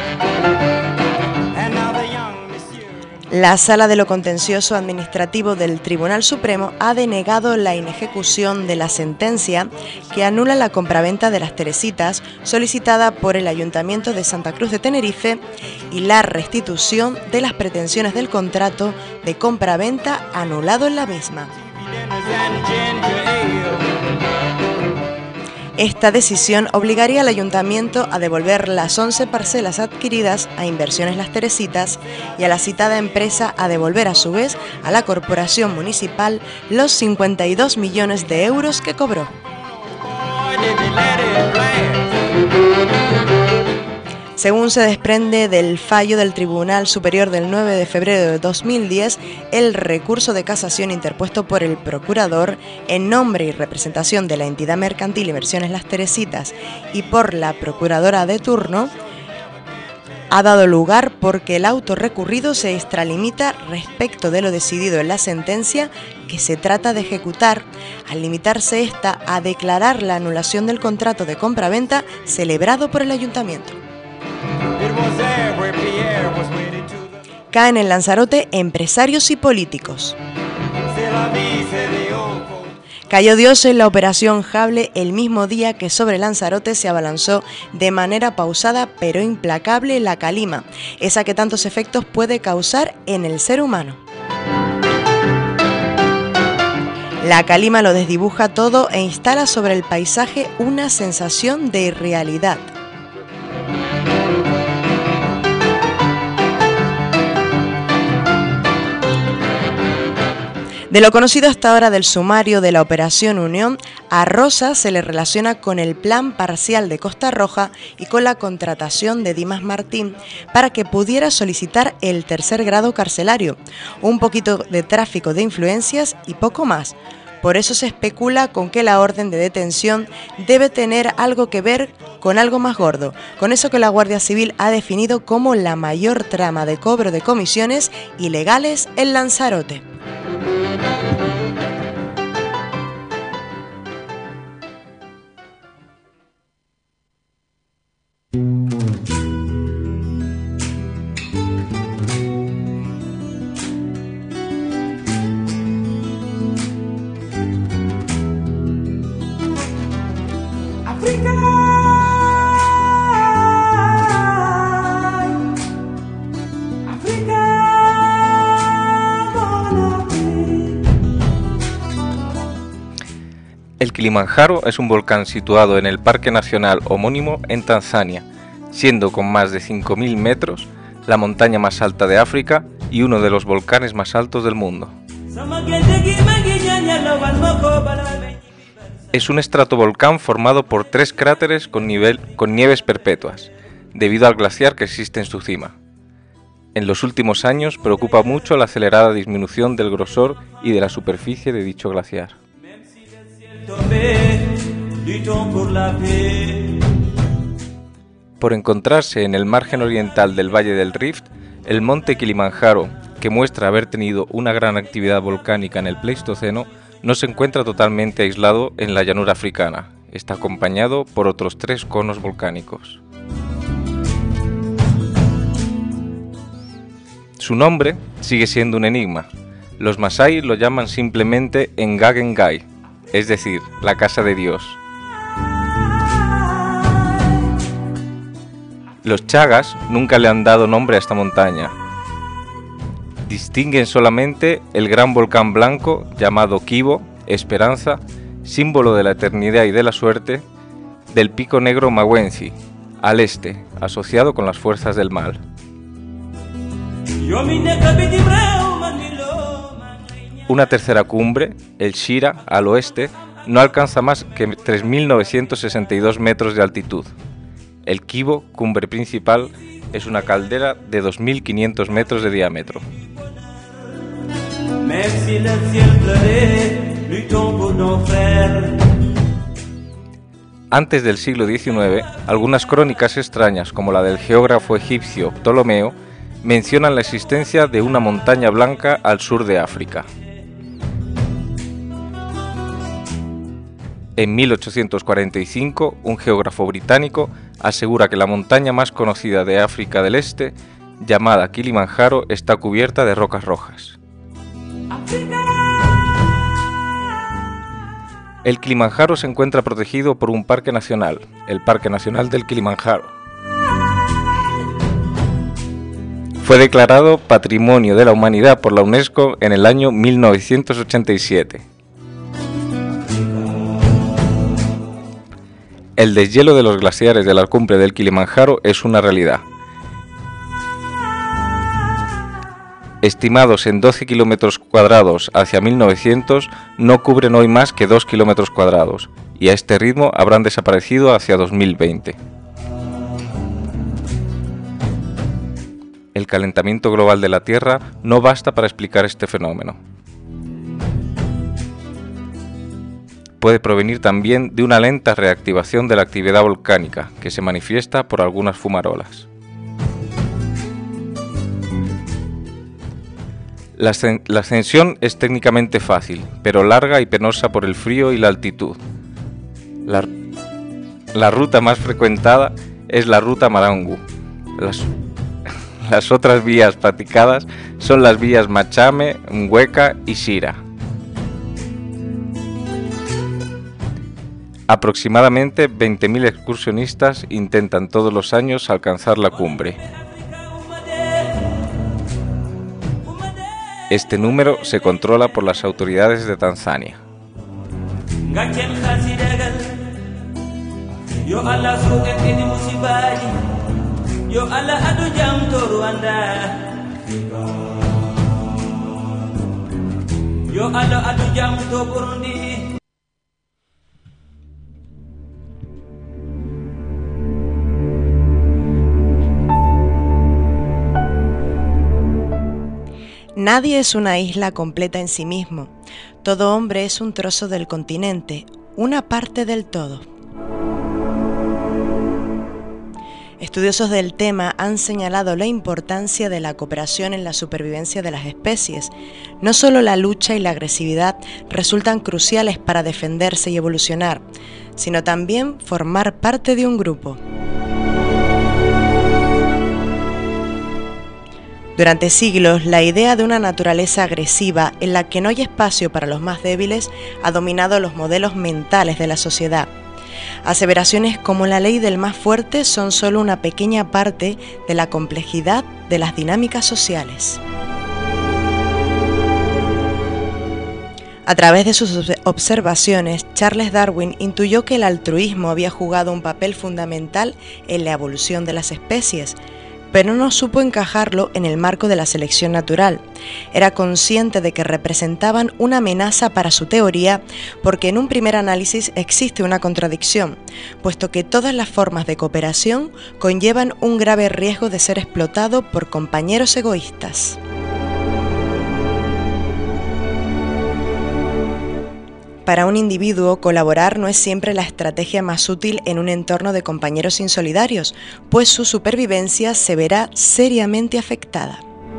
La Sala de lo Contencioso Administrativo del Tribunal Supremo ha denegado la inejecución de la sentencia que anula la compraventa de las Teresitas solicitada por el Ayuntamiento de Santa Cruz de Tenerife y la restitución de las pretensiones del contrato de compraventa anulado en la misma. Esta decisión obligaría al ayuntamiento a devolver las 11 parcelas adquiridas a Inversiones Las Teresitas y a la citada empresa a devolver a su vez a la corporación municipal los 52 millones de euros que cobró. Según se desprende del fallo del Tribunal Superior del 9 de febrero de 2010, el recurso de casación interpuesto por el procurador en nombre y representación de la entidad mercantil Inversiones Las Teresitas y por la procuradora de turno ha dado lugar porque el auto recurrido se extralimita respecto de lo decidido en la sentencia que se trata de ejecutar, al limitarse esta a declarar la anulación del contrato de compraventa celebrado por el ayuntamiento. Caen en Lanzarote empresarios y políticos. Cayó Dios en la Operación Jable el mismo día que sobre Lanzarote se abalanzó de manera pausada pero implacable la calima, esa que tantos efectos puede causar en el ser humano. La calima lo desdibuja todo e instala sobre el paisaje una sensación de irrealidad. De lo conocido hasta ahora del sumario de la Operación Unión, a Rosa se le relaciona con el plan parcial de Costa Roja y con la contratación de Dimas Martín para que pudiera solicitar el tercer grado carcelario, un poquito de tráfico de influencias y poco más. Por eso se especula con que la orden de detención debe tener algo que ver con algo más gordo, con eso que la Guardia Civil ha definido como la mayor trama de cobro de comisiones ilegales en Lanzarote. El Kilimanjaro es un volcán situado en el Parque Nacional homónimo en Tanzania, siendo con más de 5.000 metros la montaña más alta de África y uno de los volcanes más altos del mundo. Es un estratovolcán formado por 3 cráteres con nieves perpetuas, debido al glaciar que existe en su cima. En los últimos años preocupa mucho la acelerada disminución del grosor y de la superficie de dicho glaciar. Por encontrarse en el margen oriental del Valle del Rift, el monte Kilimanjaro, que muestra haber tenido una gran actividad volcánica en el Pleistoceno, no se encuentra totalmente aislado en la llanura africana. Está acompañado por otros 3 conos volcánicos. Su nombre sigue siendo un enigma. Los masái lo llaman simplemente Ngagen Ngai, es decir, la casa de Dios. Los chagas nunca le han dado nombre a esta montaña. Distinguen solamente el gran volcán blanco llamado Kibo, Esperanza, símbolo de la eternidad y de la suerte, del pico negro Mawenzi, al este, asociado con las fuerzas del mal. Una tercera cumbre, el Shira, al oeste, no alcanza más que 3.962 metros de altitud. El Kibo, cumbre principal, es una caldera de 2.500 metros de diámetro. Antes del siglo XIX, algunas crónicas extrañas, como la del geógrafo egipcio Ptolomeo, mencionan la existencia de una montaña blanca al sur de África. En 1845, un geógrafo británico asegura que la montaña más conocida de África del Este, llamada Kilimanjaro, está cubierta de rocas rojas. El Kilimanjaro se encuentra protegido por un parque nacional, el Parque Nacional del Kilimanjaro. Fue declarado Patrimonio de la Humanidad por la UNESCO en el año 1987. El deshielo de los glaciares de la cumbre del Kilimanjaro es una realidad. Estimados en 12 kilómetros cuadrados hacia 1900, no cubren hoy más que 2 kilómetros cuadrados, y a este ritmo habrán desaparecido hacia 2020. El calentamiento global de la Tierra no basta para explicar este fenómeno. Puede provenir también de una lenta reactivación de la actividad volcánica, que se manifiesta por algunas fumarolas. La ascensión es técnicamente fácil, pero larga y penosa por el frío y la altitud. La ruta más frecuentada es la ruta Marangu. Las otras vías practicadas son las vías Machame, Mweka y Shira. Aproximadamente 20.000 excursionistas intentan todos los años alcanzar la cumbre. Este número se controla por las autoridades de Tanzania. Nadie es una isla completa en sí mismo. Todo hombre es un trozo del continente, una parte del todo. Estudiosos del tema han señalado la importancia de la cooperación en la supervivencia de las especies. No solo la lucha y la agresividad resultan cruciales para defenderse y evolucionar, sino también formar parte de un grupo. Durante siglos, la idea de una naturaleza agresiva en la que no hay espacio para los más débiles ha dominado los modelos mentales de la sociedad. Aseveraciones como la ley del más fuerte son solo una pequeña parte de la complejidad de las dinámicas sociales. A través de sus observaciones, Charles Darwin intuyó que el altruismo había jugado un papel fundamental en la evolución de las especies, pero no supo encajarlo en el marco de la selección natural. Era consciente de que representaban una amenaza para su teoría porque en un primer análisis existe una contradicción, puesto que todas las formas de cooperación conllevan un grave riesgo de ser explotado por compañeros egoístas. Para un individuo, colaborar no es siempre la estrategia más útil en un entorno de compañeros insolidarios, pues su supervivencia se verá seriamente afectada.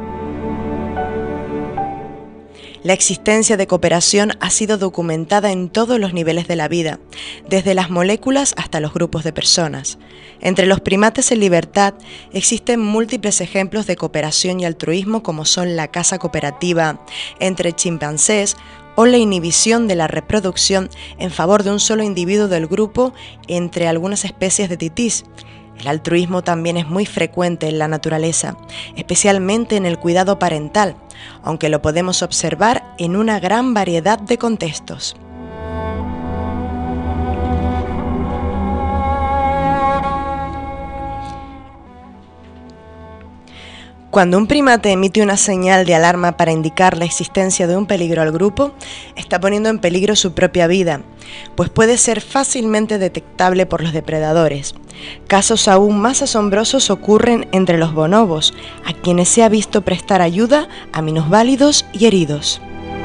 La existencia de cooperación ha sido documentada en todos los niveles de la vida, desde las moléculas hasta los grupos de personas. Entre los primates en libertad existen múltiples ejemplos de cooperación y altruismo, como son la caza cooperativa entre chimpancés, o la inhibición de la reproducción en favor de un solo individuo del grupo entre algunas especies de titís. El altruismo también es muy frecuente en la naturaleza, especialmente en el cuidado parental, aunque lo podemos observar en una gran variedad de contextos. Cuando un primate emite una señal de alarma para indicar la existencia de un peligro al grupo, está poniendo en peligro su propia vida, pues puede ser fácilmente detectable por los depredadores. Casos aún más asombrosos ocurren entre los bonobos, a quienes se ha visto prestar ayuda a minusválidos y heridos.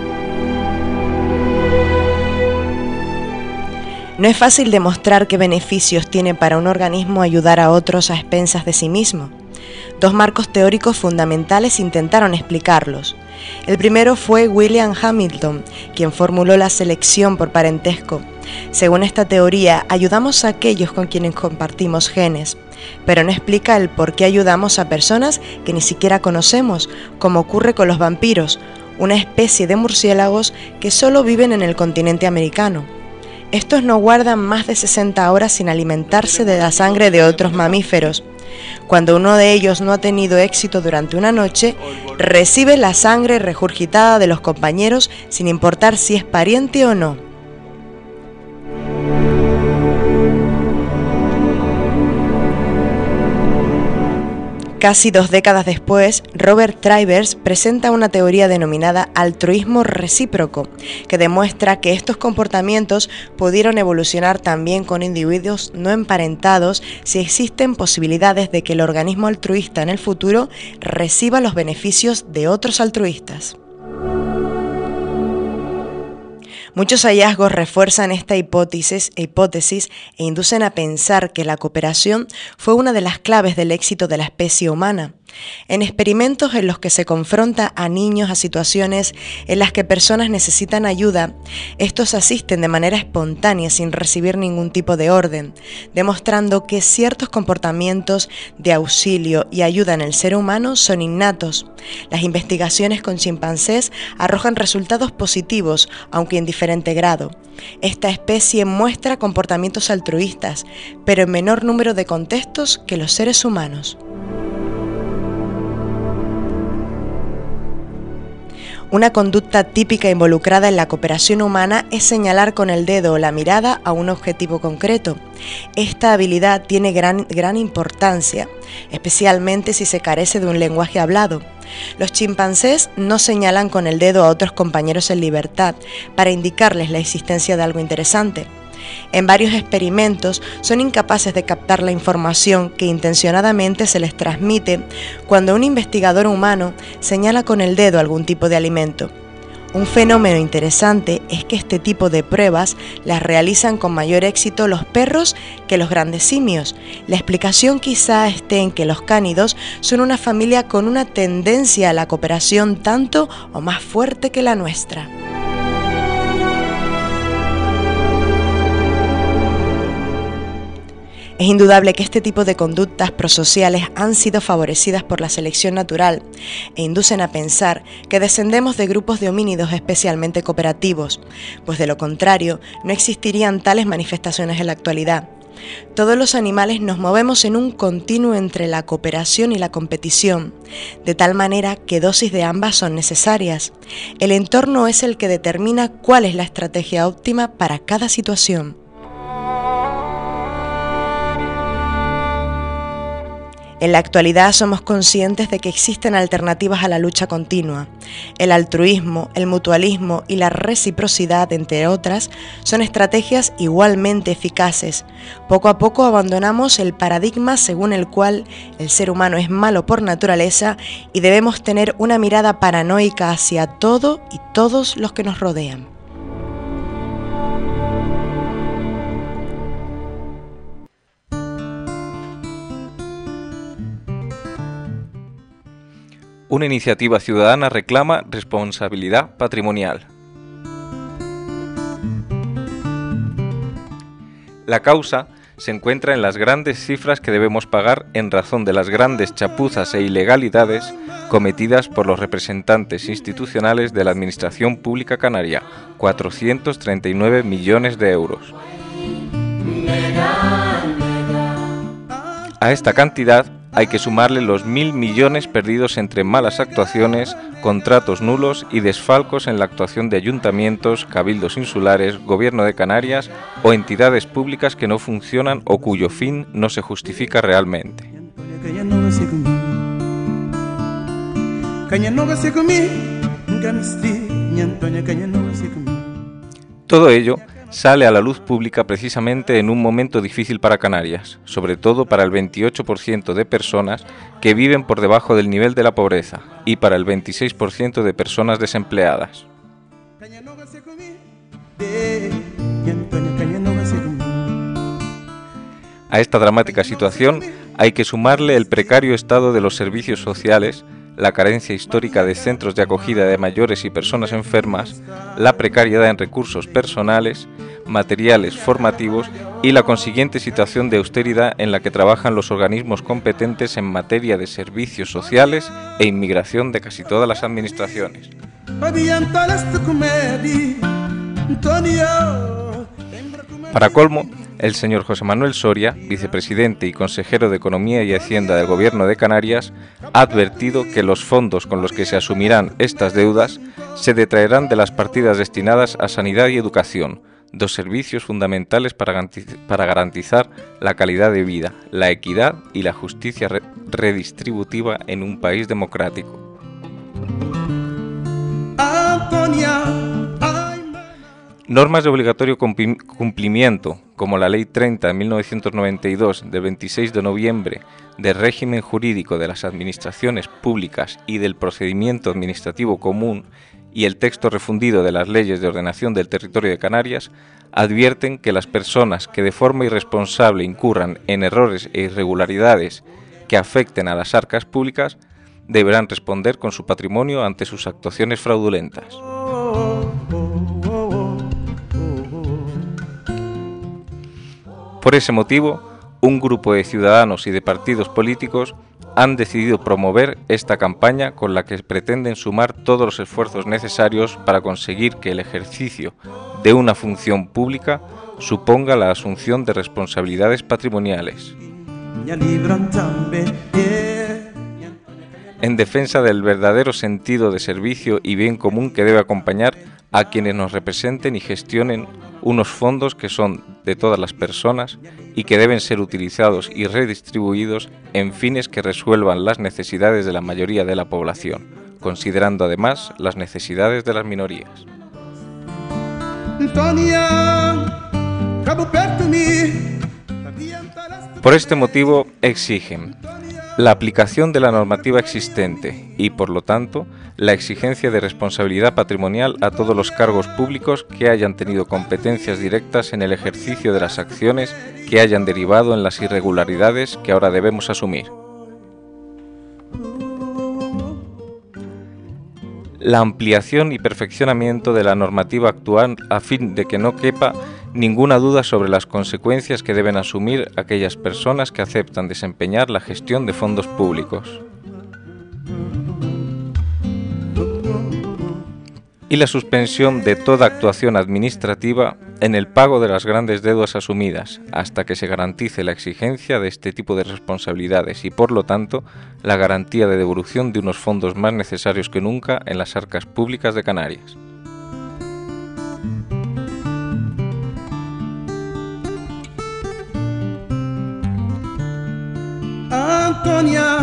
No es fácil demostrar qué beneficios tiene para un organismo ayudar a otros a expensas de sí mismo. Dos marcos teóricos fundamentales intentaron explicarlos. El primero fue William Hamilton, quien formuló la selección por parentesco. Según esta teoría, ayudamos a aquellos con quienes compartimos genes, pero no explica el por qué ayudamos a personas que ni siquiera conocemos, como ocurre con los vampiros, una especie de murciélagos que solo viven en el continente americano. Estos no guardan más de 60 horas sin alimentarse de la sangre de otros mamíferos. Cuando uno de ellos no ha tenido éxito durante una noche, recibe la sangre regurgitada de los compañeros sin importar si es pariente o no. Casi 2 décadas después, Robert Trivers presenta una teoría denominada altruismo recíproco, que demuestra que estos comportamientos pudieron evolucionar también con individuos no emparentados si existen posibilidades de que el organismo altruista en el futuro reciba los beneficios de otros altruistas. Muchos hallazgos refuerzan esta hipótesis e inducen a pensar que la cooperación fue una de las claves del éxito de la especie humana. En experimentos en los que se confronta a niños a situaciones en las que personas necesitan ayuda, estos asisten de manera espontánea sin recibir ningún tipo de orden, demostrando que ciertos comportamientos de auxilio y ayuda en el ser humano son innatos. Las investigaciones con chimpancés arrojan resultados positivos, aunque en diferente grado. Esta especie muestra comportamientos altruistas, pero en menor número de contextos que los seres humanos. Una conducta típica involucrada en la cooperación humana es señalar con el dedo o la mirada a un objetivo concreto. Esta habilidad tiene gran importancia, especialmente si se carece de un lenguaje hablado. Los chimpancés no señalan con el dedo a otros compañeros en libertad para indicarles la existencia de algo interesante. En varios experimentos son incapaces de captar la información que intencionadamente se les transmite cuando un investigador humano señala con el dedo algún tipo de alimento. Un fenómeno interesante es que este tipo de pruebas las realizan con mayor éxito los perros que los grandes simios. La explicación quizá esté en que los cánidos son una familia con una tendencia a la cooperación tanto o más fuerte que la nuestra. Es indudable que este tipo de conductas prosociales han sido favorecidas por la selección natural e inducen a pensar que descendemos de grupos de homínidos especialmente cooperativos, pues de lo contrario no existirían tales manifestaciones en la actualidad. Todos los animales nos movemos en un continuo entre la cooperación y la competición, de tal manera que dosis de ambas son necesarias. El entorno es el que determina cuál es la estrategia óptima para cada situación. En la actualidad somos conscientes de que existen alternativas a la lucha continua. El altruismo, el mutualismo y la reciprocidad, entre otras, son estrategias igualmente eficaces. Poco a poco abandonamos el paradigma según el cual el ser humano es malo por naturaleza y debemos tener una mirada paranoica hacia todo y todos los que nos rodean. Una iniciativa ciudadana reclama responsabilidad patrimonial. La causa se encuentra en las grandes cifras que debemos pagar en razón de las grandes chapuzas e ilegalidades cometidas por los representantes institucionales de la Administración Pública Canaria, 439 millones de euros. A esta cantidad hay que sumarle los 1.000 millones perdidos entre malas actuaciones, contratos nulos y desfalcos en la actuación de ayuntamientos, cabildos insulares, gobierno de Canarias o entidades públicas que no funcionan o cuyo fin no se justifica realmente. Todo ello sale a la luz pública precisamente en un momento difícil para Canarias, sobre todo para el 28% de personas que viven por debajo del nivel de la pobreza y para el 26% de personas desempleadas. A esta dramática situación hay que sumarle el precario estado de los servicios sociales, la carencia histórica de centros de acogida de mayores y personas enfermas, la precariedad en recursos personales, materiales formativos y la consiguiente situación de austeridad en la que trabajan los organismos competentes en materia de servicios sociales e inmigración de casi todas las administraciones. Para colmo, el señor José Manuel Soria, vicepresidente y consejero de Economía y Hacienda del Gobierno de Canarias, ha advertido que los fondos con los que se asumirán estas deudas se detraerán de las partidas destinadas a sanidad y educación, dos servicios fundamentales para garantizar la calidad de vida, la equidad y la justicia redistributiva en un país democrático. Normas de obligatorio cumplimiento, como la Ley 30 de 1992 del 26 de noviembre de régimen jurídico de las administraciones públicas y del procedimiento administrativo común y el texto refundido de las leyes de ordenación del territorio de Canarias, advierten que las personas que de forma irresponsable incurran en errores e irregularidades que afecten a las arcas públicas deberán responder con su patrimonio ante sus actuaciones fraudulentas. Por ese motivo, un grupo de ciudadanos y de partidos políticos han decidido promover esta campaña con la que pretenden sumar todos los esfuerzos necesarios para conseguir que el ejercicio de una función pública suponga la asunción de responsabilidades patrimoniales. En defensa del verdadero sentido de servicio y bien común que debe acompañar a quienes nos representen y gestionen unos fondos que son de todas las personas y que deben ser utilizados y redistribuidos en fines que resuelvan las necesidades de la mayoría de la población, considerando además las necesidades de las minorías. Por este motivo exigen la aplicación de la normativa existente y, por lo tanto, la exigencia de responsabilidad patrimonial a todos los cargos públicos que hayan tenido competencias directas en el ejercicio de las acciones que hayan derivado en las irregularidades que ahora debemos asumir. La ampliación y perfeccionamiento de la normativa actual a fin de que no quepa ninguna duda sobre las consecuencias que deben asumir aquellas personas que aceptan desempeñar la gestión de fondos públicos. Y la suspensión de toda actuación administrativa en el pago de las grandes deudas asumidas, hasta que se garantice la exigencia de este tipo de responsabilidades y, por lo tanto, la garantía de devolución de unos fondos más necesarios que nunca en las arcas públicas de Canarias. Antonia.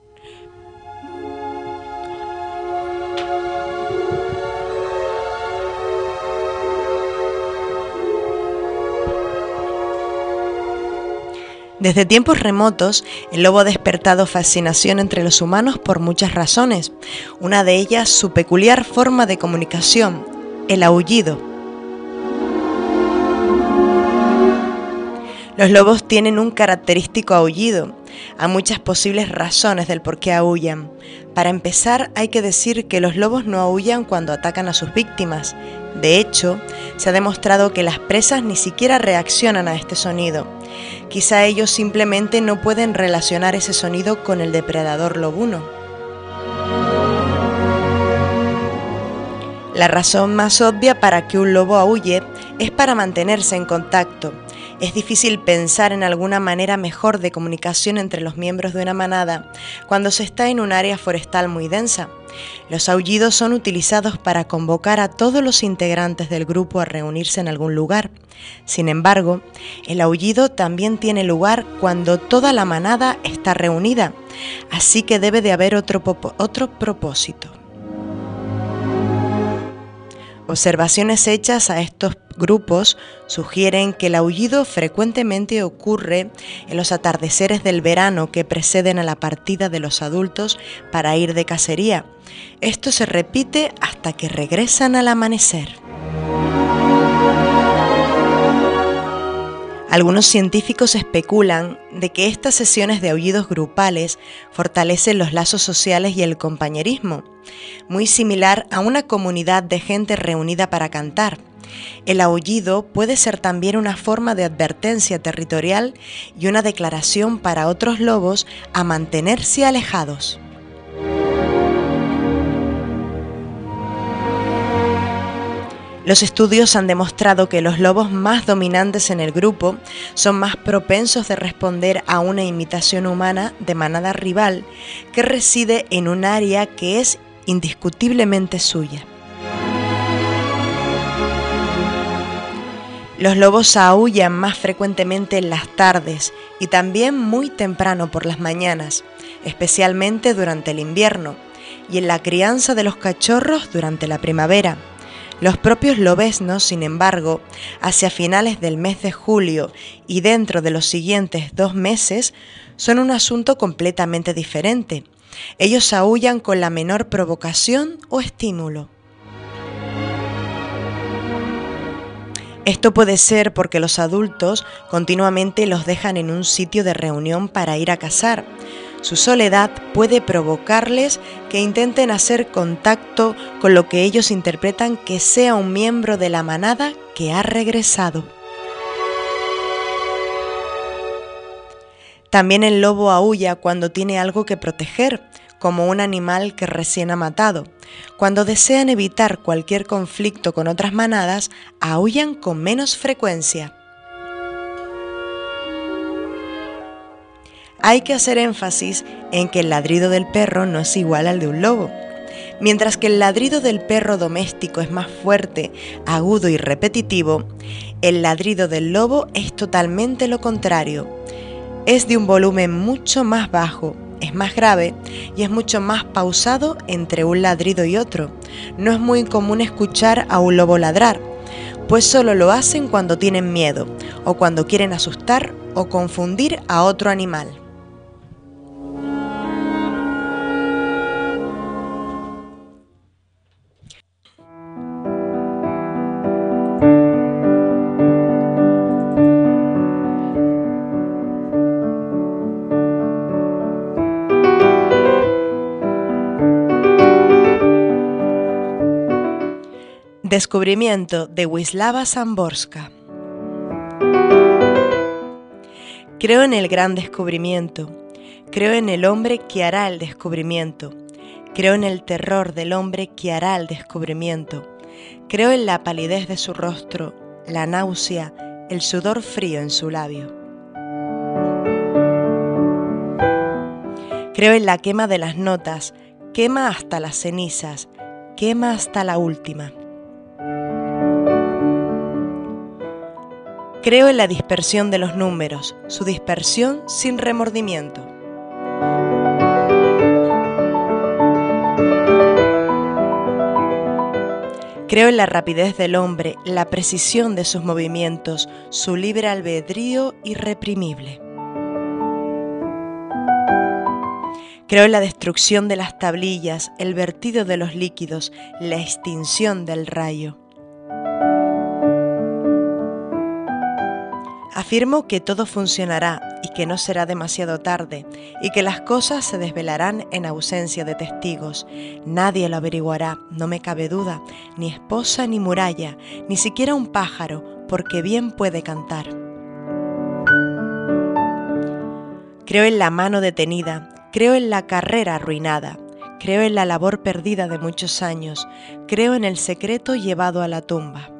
Desde tiempos remotos, el lobo ha despertado fascinación entre los humanos por muchas razones. Una de ellas, su peculiar forma de comunicación, el aullido. Los lobos tienen un característico aullido. Hay muchas posibles razones del por qué aúllan. Para empezar, hay que decir que los lobos no aúllan cuando atacan a sus víctimas. De hecho, se ha demostrado que las presas ni siquiera reaccionan a este sonido. Quizá ellos simplemente no pueden relacionar ese sonido con el depredador lobuno. La razón más obvia para que un lobo aúlle es para mantenerse en contacto. Es difícil pensar en alguna manera mejor de comunicación entre los miembros de una manada cuando se está en un área forestal muy densa. Los aullidos son utilizados para convocar a todos los integrantes del grupo a reunirse en algún lugar. Sin embargo, el aullido también tiene lugar cuando toda la manada está reunida, así que debe de haber otro propósito. Observaciones hechas a estos grupos sugieren que el aullido frecuentemente ocurre en los atardeceres del verano que preceden a la partida de los adultos para ir de cacería. Esto se repite hasta que regresan al amanecer. Algunos científicos especulan de que estas sesiones de aullidos grupales fortalecen los lazos sociales y el compañerismo, muy similar a una comunidad de gente reunida para cantar. El aullido puede ser también una forma de advertencia territorial y una declaración para otros lobos a mantenerse alejados. Los estudios han demostrado que los lobos más dominantes en el grupo son más propensos de responder a una imitación humana de manada rival que reside en un área que es indiscutiblemente suya. Los lobos aúllan más frecuentemente en las tardes y también muy temprano por las mañanas, especialmente durante el invierno, y en la crianza de los cachorros durante la primavera. Los propios lobeznos, sin embargo, hacia finales del mes de julio y dentro de los siguientes 2 meses, son un asunto completamente diferente. Ellos aúllan con la menor provocación o estímulo. Esto puede ser porque los adultos continuamente los dejan en un sitio de reunión para ir a cazar. Su soledad puede provocarles que intenten hacer contacto con lo que ellos interpretan que sea un miembro de la manada que ha regresado. También el lobo aúlla cuando tiene algo que proteger, como un animal que recién ha matado. Cuando desean evitar cualquier conflicto con otras manadas, aúllan con menos frecuencia. Hay que hacer énfasis en que el ladrido del perro no es igual al de un lobo. Mientras que el ladrido del perro doméstico es más fuerte, agudo y repetitivo, el ladrido del lobo es totalmente lo contrario. Es de un volumen mucho más bajo, es más grave y es mucho más pausado entre un ladrido y otro. No es muy común escuchar a un lobo ladrar, pues solo lo hacen cuando tienen miedo o cuando quieren asustar o confundir a otro animal. Descubrimiento de Wisława Szymborska. Creo en el gran descubrimiento. Creo en el hombre que hará el descubrimiento. Creo en el terror del hombre que hará el descubrimiento. Creo en la palidez de su rostro, la náusea, el sudor frío en su labio. Creo en la quema de las notas, quema hasta las cenizas, quema hasta la última. Creo en la dispersión de los números, su dispersión sin remordimiento. Creo en la rapidez del hombre, la precisión de sus movimientos, su libre albedrío irreprimible. Creo en la destrucción de las tablillas, el vertido de los líquidos, la extinción del rayo. Afirmo que todo funcionará y que no será demasiado tarde y que las cosas se desvelarán en ausencia de testigos. Nadie lo averiguará, no me cabe duda, ni esposa ni muralla, ni siquiera un pájaro, porque bien puede cantar. Creo en la mano detenida, creo en la carrera arruinada, creo en la labor perdida de muchos años, creo en el secreto llevado a la tumba.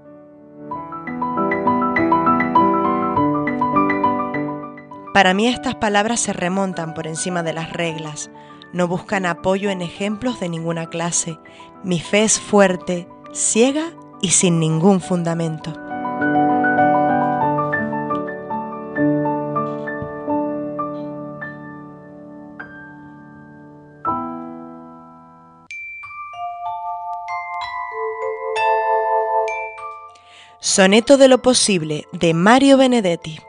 Para mí estas palabras se remontan por encima de las reglas, no buscan apoyo en ejemplos de ninguna clase. Mi fe es fuerte, ciega y sin ningún fundamento. Soneto de lo posible, de Mario Benedetti.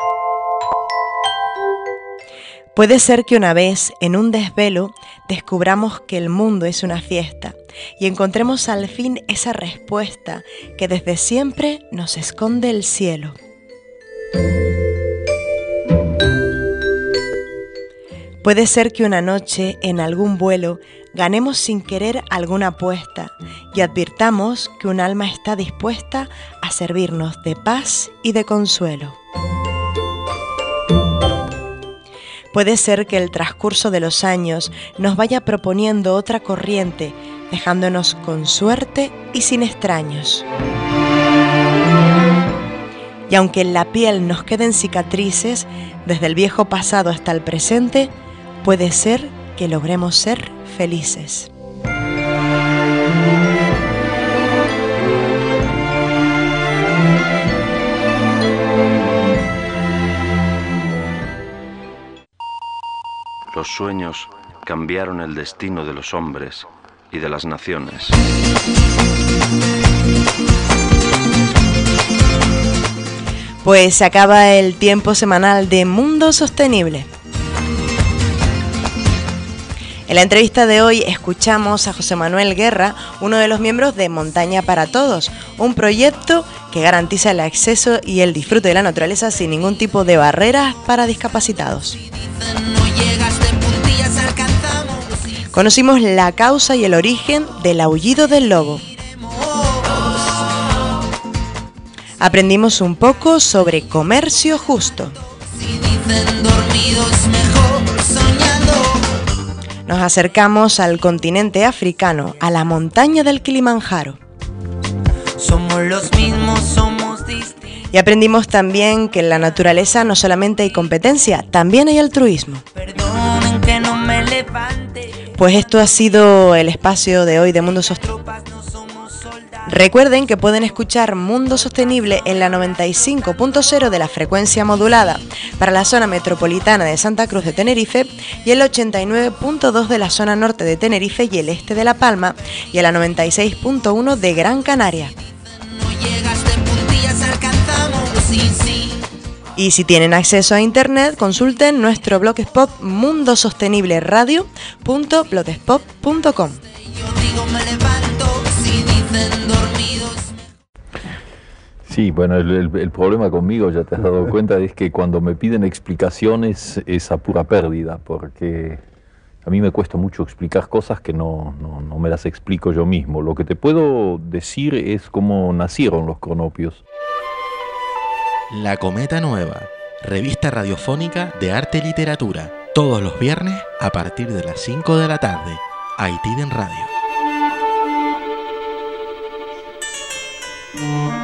Puede ser que una vez, en un desvelo, descubramos que el mundo es una fiesta y encontremos al fin esa respuesta que desde siempre nos esconde el cielo. Puede ser que una noche, en algún vuelo, ganemos sin querer alguna apuesta y advirtamos que un alma está dispuesta a servirnos de paz y de consuelo. Puede ser que el transcurso de los años nos vaya proponiendo otra corriente, dejándonos con suerte y sin extraños. Y aunque en la piel nos queden cicatrices, desde el viejo pasado hasta el presente, puede ser que logremos ser felices. Los sueños cambiaron el destino de los hombres y de las naciones. Pues se acaba el tiempo semanal de Mundo Sostenible. En la entrevista de hoy escuchamos a José Manuel Guerra, uno de los miembros de Montaña para Todos, un proyecto que garantiza el acceso y el disfrute de la naturaleza sin ningún tipo de barreras para discapacitados. Conocimos la causa y el origen del aullido del lobo. Aprendimos un poco sobre comercio justo. Nos acercamos al continente africano, a la montaña del Kilimanjaro. Somos los mismos, somos distintos. Y aprendimos también que en la naturaleza no solamente hay competencia, también hay altruismo. Perdonen que no me levante. Pues esto ha sido el espacio de hoy de Mundo Sostenible. Recuerden que pueden escuchar Mundo Sostenible en la 95.0 de la frecuencia modulada para la zona metropolitana de Santa Cruz de Tenerife y el 89.2 de la zona norte de Tenerife y el este de La Palma y a la 96.1 de Gran Canaria. Y si tienen acceso a internet, consulten nuestro blogspot mundosostenibleradio.blogspot.com. Sí, bueno, el problema conmigo, ya te has dado cuenta, es que cuando me piden explicaciones es a pura pérdida, porque a mí me cuesta mucho explicar cosas que no me las explico yo mismo. Lo que te puedo decir es cómo nacieron los cronopios. La cometa nueva, revista radiofónica de arte y literatura, todos los viernes a partir de las 5 de la tarde. Aitiden Radio.